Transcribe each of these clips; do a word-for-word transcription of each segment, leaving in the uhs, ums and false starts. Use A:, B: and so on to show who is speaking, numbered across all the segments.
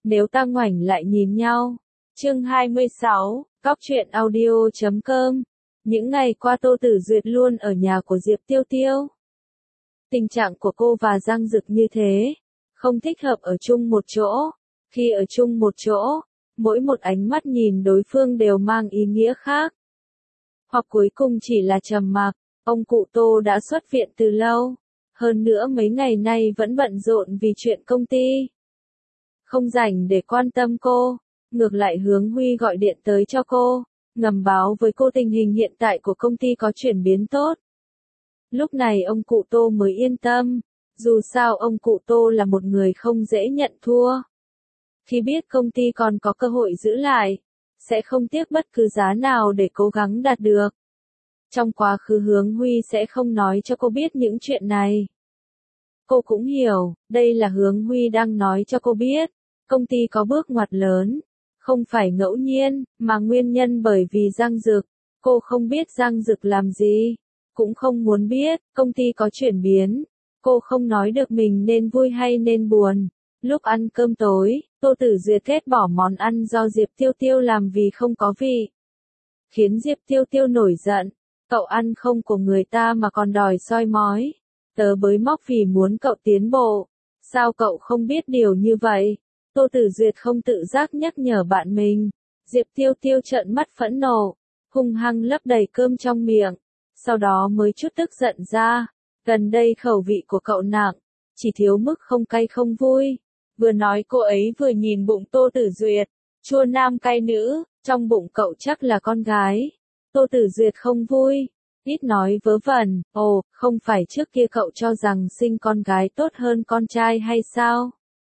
A: Nếu ta ngoảnh lại nhìn nhau. Chương hai mươi sáu, Cóc truyện audio chấm com. Những ngày qua Tô Tử Duyệt luôn ở nhà của Diệp Tiêu Tiêu. Tình trạng của cô và Giang Dực như thế, không thích hợp ở chung một chỗ. Khi ở chung một chỗ, mỗi một ánh mắt nhìn đối phương đều mang ý nghĩa khác. Hoặc cuối cùng chỉ là trầm mặc. Ông cụ Tô đã xuất viện từ lâu, hơn nữa mấy ngày nay vẫn bận rộn vì chuyện công ty. Không rảnh để quan tâm cô, ngược lại Hướng Huy gọi điện tới cho cô, ngầm báo với cô tình hình hiện tại của công ty có chuyển biến tốt. Lúc này ông cụ Tô mới yên tâm, dù sao ông cụ Tô là một người không dễ nhận thua. Khi biết công ty còn có cơ hội giữ lại, sẽ không tiếc bất cứ giá nào để cố gắng đạt được. Trong quá khứ Hướng Huy sẽ không nói cho cô biết những chuyện này. Cô cũng hiểu, đây là Hướng Huy đang nói cho cô biết, công ty có bước ngoặt lớn, không phải ngẫu nhiên, mà nguyên nhân bởi vì Giang Dực. Cô không biết Giang Dực làm gì, cũng không muốn biết, công ty có chuyển biến. Cô không nói được mình nên vui hay nên buồn. Lúc ăn cơm tối, Tô Tử Duyệt ghét bỏ món ăn do Diệp Tiêu Tiêu làm vì không có vị, khiến Diệp Tiêu Tiêu nổi giận. Cậu ăn không của người ta mà còn đòi soi mói. Tớ bới móc vì muốn cậu tiến bộ. Sao cậu không biết điều như vậy? Tô Tử Duyệt không tự giác nhắc nhở bạn mình. Diệp Tiêu Tiêu trợn mắt phẫn nộ, hung hăng lấp đầy cơm trong miệng, sau đó mới chút tức giận ra. Gần đây khẩu vị của cậu nặng, chỉ thiếu mức không cay không vui. Vừa nói cô ấy vừa nhìn bụng Tô Tử Duyệt, chua nam cay nữ, trong bụng cậu chắc là con gái. Tô Tử Duyệt không vui, ít nói vớ vẩn, ồ, không phải trước kia cậu cho rằng sinh con gái tốt hơn con trai hay sao?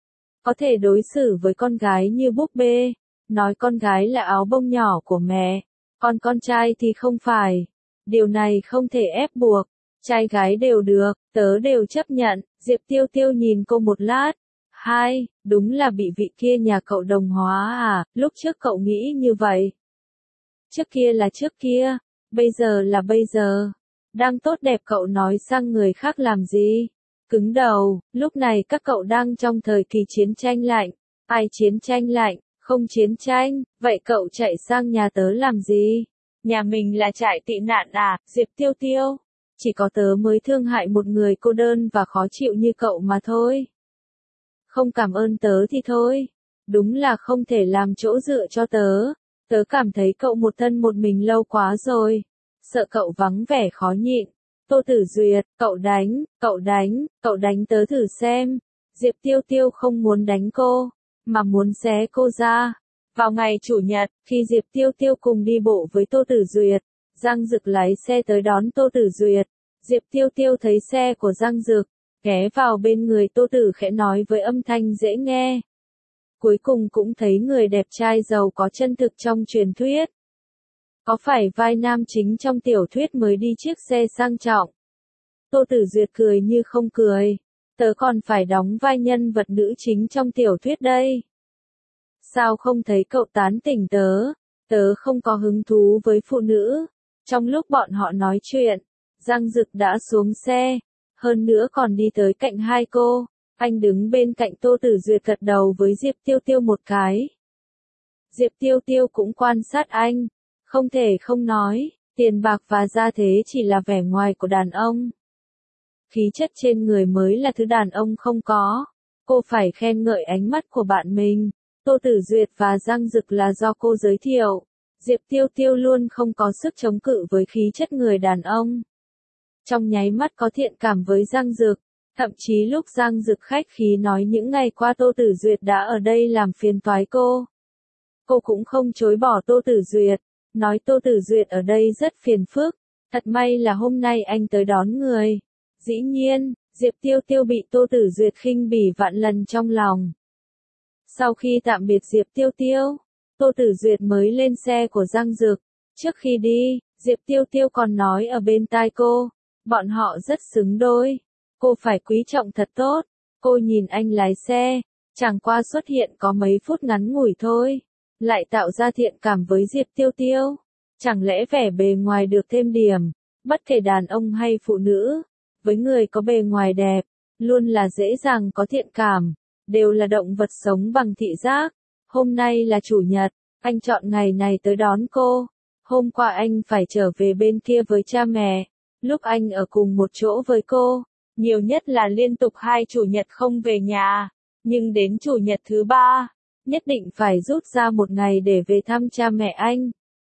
A: Có thể đối xử với con gái như búp bê, nói con gái là áo bông nhỏ của mẹ, còn con trai thì không phải. Điều này không thể ép buộc, trai gái đều được, tớ đều chấp nhận. Diệp Tiêu Tiêu nhìn cô một lát. Hai, đúng là bị vị kia nhà cậu đồng hóa à, lúc trước cậu nghĩ như vậy. Trước kia là trước kia, bây giờ là bây giờ. Đang tốt đẹp cậu nói sang người khác làm gì? Cứng đầu, lúc này các cậu đang trong thời kỳ chiến tranh lạnh. Ai chiến tranh lạnh, không chiến tranh, vậy cậu chạy sang nhà tớ làm gì? Nhà mình là trại tị nạn à, Diệp Tiêu Tiêu? Chỉ có tớ mới thương hại một người cô đơn và khó chịu như cậu mà thôi. Không cảm ơn tớ thì thôi. Đúng là không thể làm chỗ dựa cho tớ. Tớ cảm thấy cậu một thân một mình lâu quá rồi. Sợ cậu vắng vẻ khó nhịn. Tô Tử Duyệt, cậu đánh, cậu đánh, cậu đánh tớ thử xem. Diệp Tiêu Tiêu không muốn đánh cô, mà muốn xé cô ra. Vào ngày Chủ nhật, khi Diệp Tiêu Tiêu cùng đi bộ với Tô Tử Duyệt, Giang Dực lái xe tới đón Tô Tử Duyệt. Diệp Tiêu Tiêu thấy xe của Giang Dực, ghé vào bên người Tô Tử khẽ nói với âm thanh dễ nghe. Cuối cùng cũng thấy người đẹp trai giàu có chân thực trong truyền thuyết. Có phải vai nam chính trong tiểu thuyết mới đi chiếc xe sang trọng? Tô Tử Duyệt cười như không cười. Tớ còn phải đóng vai nhân vật nữ chính trong tiểu thuyết đây. Sao không thấy cậu tán tỉnh tớ? Tớ không có hứng thú với phụ nữ. Trong lúc bọn họ nói chuyện, Giang Dực đã xuống xe, hơn nữa còn đi tới cạnh hai cô. Anh đứng bên cạnh Tô Tử Duyệt gật đầu với Diệp Tiêu Tiêu một cái. Diệp Tiêu Tiêu cũng quan sát anh, không thể không nói, tiền bạc và gia thế chỉ là vẻ ngoài của đàn ông. Khí chất trên người mới là thứ đàn ông không có. Cô phải khen ngợi ánh mắt của bạn mình. Tô Tử Duyệt và Giang Dực là do cô giới thiệu. Diệp Tiêu Tiêu luôn không có sức chống cự với khí chất người đàn ông. Trong nháy mắt có thiện cảm với Giang Dực. Thậm chí lúc Giang Dực khách khí nói những ngày qua Tô Tử Duyệt đã ở đây làm phiền toái cô. Cô cũng không chối bỏ Tô Tử Duyệt, nói Tô Tử Duyệt ở đây rất phiền phức, thật may là hôm nay anh tới đón người. Dĩ nhiên, Diệp Tiêu Tiêu bị Tô Tử Duyệt khinh bỉ vạn lần trong lòng. Sau khi tạm biệt Diệp Tiêu Tiêu, Tô Tử Duyệt mới lên xe của Giang Dực. Trước khi đi, Diệp Tiêu Tiêu còn nói ở bên tai cô, bọn họ rất xứng đôi. Cô phải quý trọng thật tốt. Cô nhìn anh lái xe, chẳng qua xuất hiện có mấy phút ngắn ngủi thôi, lại tạo ra thiện cảm với Diệp Tiêu Tiêu. Chẳng lẽ vẻ bề ngoài được thêm điểm, bất kể đàn ông hay phụ nữ, với người có bề ngoài đẹp, luôn là dễ dàng có thiện cảm. đều là động vật sống bằng thị giác. Hôm nay là chủ nhật, anh chọn ngày này tới đón cô. Hôm qua anh phải trở về bên kia với cha mẹ. Lúc anh ở cùng một chỗ với cô, nhiều nhất là liên tục hai chủ nhật không về nhà. Nhưng đến chủ nhật thứ ba, nhất định phải rút ra một ngày để về thăm cha mẹ anh.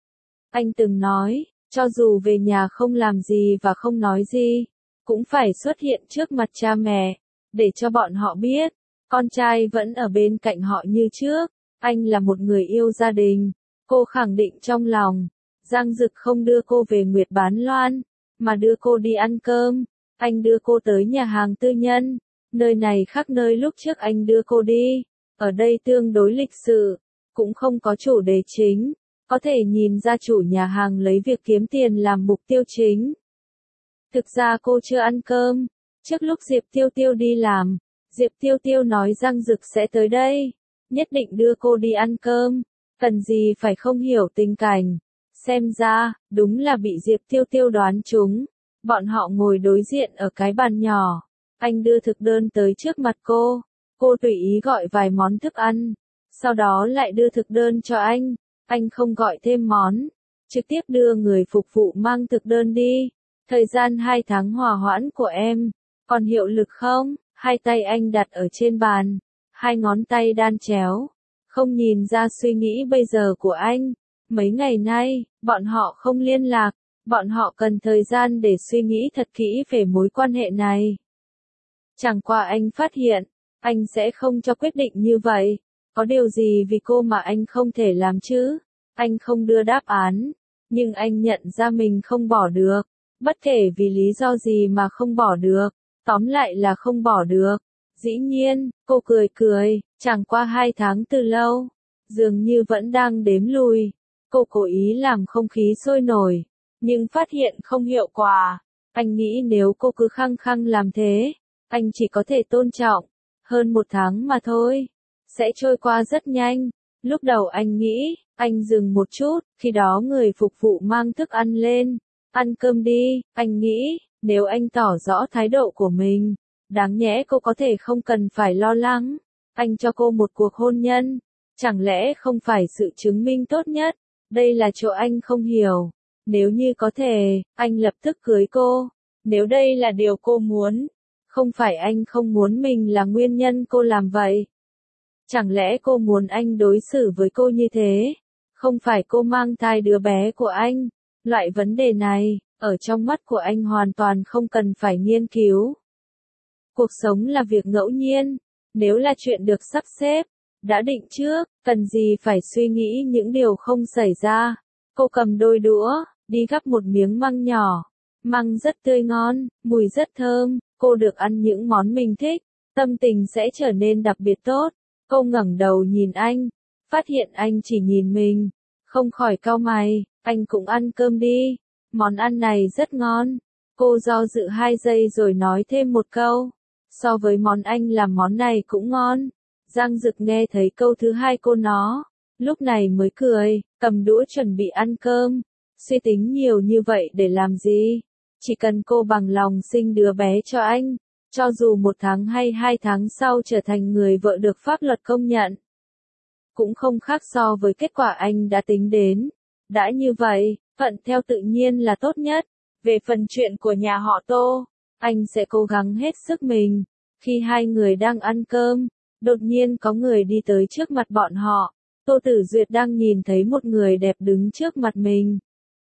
A: Anh từng nói, cho dù về nhà không làm gì và không nói gì, cũng phải xuất hiện trước mặt cha mẹ, để cho bọn họ biết, con trai vẫn ở bên cạnh họ như trước. Anh là một người yêu gia đình, cô khẳng định trong lòng. Giang Dực không đưa cô về Nguyệt Bán Loan, mà đưa cô đi ăn cơm. Anh đưa cô tới nhà hàng tư nhân, nơi này khác nơi lúc trước anh đưa cô đi. Ở đây tương đối lịch sự, cũng không có chủ đề chính, có thể nhìn ra chủ nhà hàng lấy việc kiếm tiền làm mục tiêu chính. Thực ra cô chưa ăn cơm, trước lúc Diệp Tiêu Tiêu đi làm, Diệp Tiêu Tiêu nói Giang Dực sẽ tới đây, nhất định đưa cô đi ăn cơm, cần gì phải không hiểu tình cảnh. Xem ra, đúng là bị Diệp Tiêu Tiêu đoán trúng. Bọn họ ngồi đối diện ở cái bàn nhỏ, anh đưa thực đơn tới trước mặt cô, cô tùy ý gọi vài món thức ăn, sau đó lại đưa thực đơn cho anh, anh không gọi thêm món, trực tiếp đưa người phục vụ mang thực đơn đi. Thời gian hai tháng hòa hoãn của em, còn hiệu lực không? Hai tay anh đặt ở trên bàn, hai ngón tay đan chéo, không nhìn ra suy nghĩ bây giờ của anh. Mấy ngày nay, bọn họ không liên lạc, bọn họ cần thời gian để suy nghĩ thật kỹ về mối quan hệ này. Chẳng qua anh phát hiện, anh sẽ không cho quyết định như vậy. Có điều gì vì cô mà anh không thể làm chứ? Anh không đưa đáp án, nhưng anh nhận ra mình không bỏ được. Bất kể vì lý do gì mà không bỏ được, tóm lại là không bỏ được. Dĩ nhiên, cô cười cười, chẳng qua hai tháng từ lâu, dường như vẫn đang đếm lùi. Cô cố ý làm không khí sôi nổi, nhưng phát hiện không hiệu quả. Anh nghĩ nếu cô cứ khăng khăng làm thế, anh chỉ có thể tôn trọng. Hơn một tháng mà thôi, sẽ trôi qua rất nhanh. Lúc đầu anh nghĩ, anh dừng một chút, khi đó người phục vụ mang thức ăn lên. Ăn cơm đi, anh nghĩ, nếu anh tỏ rõ thái độ của mình, đáng nhẽ cô có thể không cần phải lo lắng. Anh cho cô một cuộc hôn nhân, chẳng lẽ không phải sự chứng minh tốt nhất? Đây là chỗ anh không hiểu. Nếu như có thể, anh lập tức cưới cô. Nếu đây là điều cô muốn, không phải anh không muốn mình là nguyên nhân cô làm vậy. Chẳng lẽ cô muốn anh đối xử với cô như thế? Không phải cô mang thai đứa bé của anh. Loại vấn đề này, ở trong mắt của anh hoàn toàn không cần phải nghiên cứu. Cuộc sống là việc ngẫu nhiên. Nếu là chuyện được sắp xếp, đã định trước, cần gì phải suy nghĩ những điều không xảy ra. Cô cầm đôi đũa, đi gắp một miếng măng nhỏ. Măng rất tươi ngon, mùi rất thơm, cô được ăn những món mình thích, tâm tình sẽ trở nên đặc biệt tốt. Cô ngẩng đầu nhìn anh, phát hiện anh chỉ nhìn mình, không khỏi cau mày, anh cũng ăn cơm đi, món ăn này rất ngon. Cô do dự hai giây rồi nói thêm một câu, so với món anh làm món này cũng ngon. Giang Dực nghe thấy câu thứ hai cô nó, lúc này mới cười, cầm đũa chuẩn bị ăn cơm. Suy tính nhiều như vậy để làm gì? Chỉ cần cô bằng lòng sinh đứa bé cho anh, cho dù một tháng hay hai tháng sau trở thành người vợ được pháp luật công nhận, cũng không khác so với kết quả anh đã tính đến. Đã như vậy, thuận theo tự nhiên là tốt nhất. Về phần chuyện của nhà họ Tô, anh sẽ cố gắng hết sức mình. Khi hai người đang ăn cơm, đột nhiên có người đi tới trước mặt bọn họ. Tô Tử Duyệt đang nhìn thấy một người đẹp đứng trước mặt mình.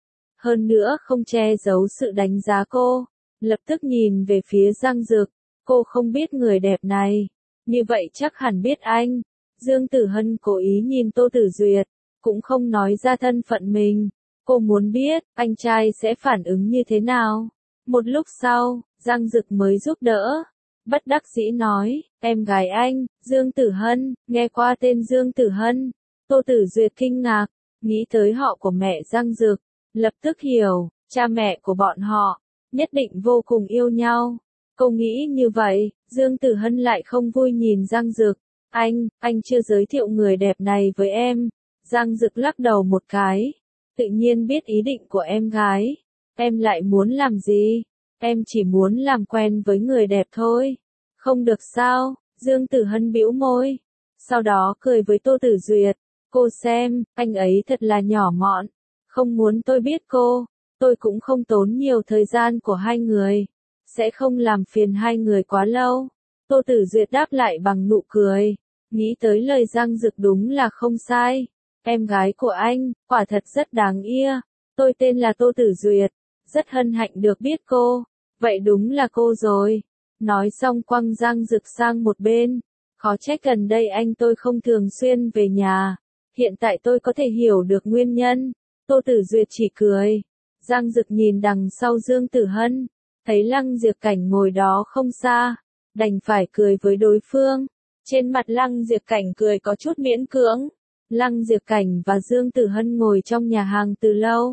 A: Hơn nữa không che giấu sự đánh giá cô, lập tức nhìn về phía Giang Dực. Cô không biết người đẹp này, như vậy chắc hẳn biết anh. Dương Tử Hân cố ý nhìn Tô Tử Duyệt, cũng không nói ra thân phận mình. Cô muốn biết, anh trai sẽ phản ứng như thế nào. Một lúc sau, Giang Dực mới giúp đỡ. Bất đắc dĩ nói, em gái anh, Dương Tử Hân. Nghe qua tên Dương Tử Hân, Tô Tử Duyệt kinh ngạc, nghĩ tới họ của mẹ Giang Dực, lập tức hiểu, cha mẹ của bọn họ, nhất định vô cùng yêu nhau. Cô nghĩ như vậy, Dương Tử Hân lại không vui nhìn Giang Dực. Anh, anh chưa giới thiệu người đẹp này với em. Giang Dực lắc đầu một cái, tự nhiên biết ý định của em gái. Em lại muốn làm gì? Em chỉ muốn làm quen với người đẹp thôi. Không được sao? Dương Tử Hân bĩu môi. Sau đó cười với Tô Tử Duyệt. Cô xem, anh ấy thật là nhỏ mọn. Không muốn tôi biết cô. Tôi cũng không tốn nhiều thời gian của hai người. Sẽ không làm phiền hai người quá lâu. Tô Tử Duyệt đáp lại bằng nụ cười. Nghĩ tới lời Giang Dực đúng là không sai. Em gái của anh, quả thật rất đáng yêu. Tôi tên là Tô Tử Duyệt. Rất hân hạnh được biết cô. Vậy đúng là cô rồi. Nói xong quăng Giang Dực sang một bên. Khó trách gần đây anh tôi không thường xuyên về nhà. Hiện tại tôi có thể hiểu được nguyên nhân. Tô Tử Duyệt chỉ cười. Giang Dực nhìn đằng sau Dương Tử Hân. Thấy Lăng Diệp Cảnh ngồi đó không xa. Đành phải cười với đối phương. Trên mặt Lăng Diệp Cảnh cười có chút miễn cưỡng. Lăng Diệp Cảnh và Dương Tử Hân ngồi trong nhà hàng từ lâu.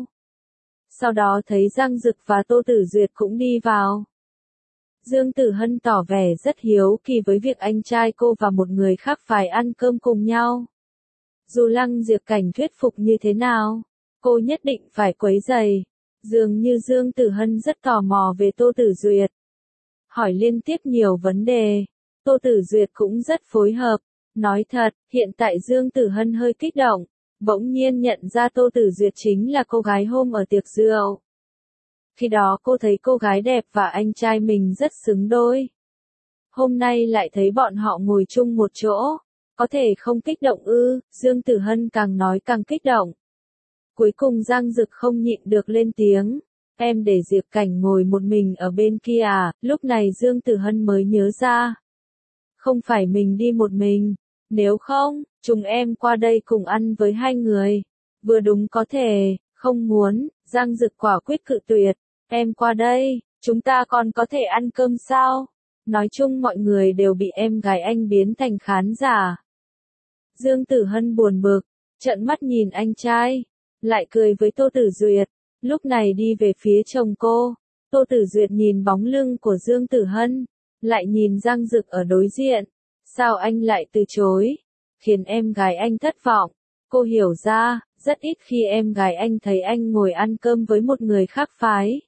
A: Sau đó thấy Giang Dực và Tô Tử Duyệt cũng đi vào. Dương Tử Hân tỏ vẻ rất hiếu kỳ với việc anh trai cô và một người khác phải ăn cơm cùng nhau. Dù Lăng Diệp Cảnh thuyết phục như thế nào, cô nhất định phải quấy rầy. Dường như Dương Tử Hân rất tò mò về Tô Tử Duyệt. Hỏi liên tiếp nhiều vấn đề. Tô Tử Duyệt cũng rất phối hợp. Nói thật, hiện tại Dương Tử Hân hơi kích động. Bỗng nhiên nhận ra Tô Tử Duyệt chính là cô gái hôm ở tiệc rượu. Khi đó cô thấy cô gái đẹp và anh trai mình rất xứng đôi. Hôm nay lại thấy bọn họ ngồi chung một chỗ. Có thể không kích động ư? Dương Tử Hân càng nói càng kích động. Cuối cùng Giang Dực không nhịn được lên tiếng. Em để Diệp Cảnh ngồi một mình ở bên kia à? Lúc này Dương Tử Hân mới nhớ ra. Không phải mình đi một mình. Nếu không, chúng em qua đây cùng ăn với hai người. Vừa đúng có thể, không muốn. Giang Dực quả quyết cự tuyệt. Em qua đây, chúng ta còn có thể ăn cơm sao? Nói chung mọi người đều bị em gái anh biến thành khán giả. Dương Tử Hân buồn bực, trợn mắt nhìn anh trai, lại cười với Tô Tử Duyệt, lúc này đi về phía chồng cô. Tô Tử Duyệt nhìn bóng lưng của Dương Tử Hân, lại nhìn Giang Dực ở đối diện. Sao anh lại từ chối? Khiến em gái anh thất vọng. Cô hiểu ra, rất ít khi em gái anh thấy anh ngồi ăn cơm với một người khác phái.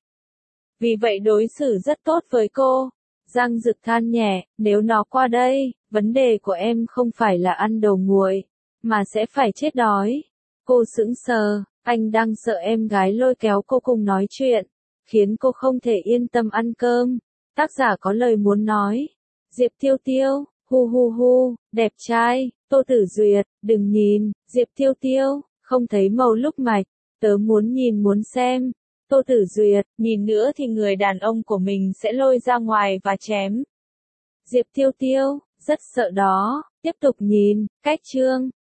A: Vì vậy đối xử rất tốt với cô. Giang Dực than nhẹ, nếu nó qua đây, vấn đề của em không phải là ăn đồ nguội, mà sẽ phải chết đói. Cô sững sờ, anh đang sợ em gái lôi kéo cô cùng nói chuyện, khiến cô không thể yên tâm ăn cơm. Tác giả có lời muốn nói. Diệp Tiêu Tiêu, hu hu hu, đẹp trai. Tô Tử Duyệt, đừng nhìn. Diệp Tiêu Tiêu, không thấy màu lúc mạch, tớ muốn nhìn muốn xem. Tô Tử Duyệt, nhìn nữa thì người đàn ông của mình sẽ lôi ra ngoài và chém. Diệp Tiêu Tiêu, rất sợ đó. Tiếp tục nhìn. Cách chương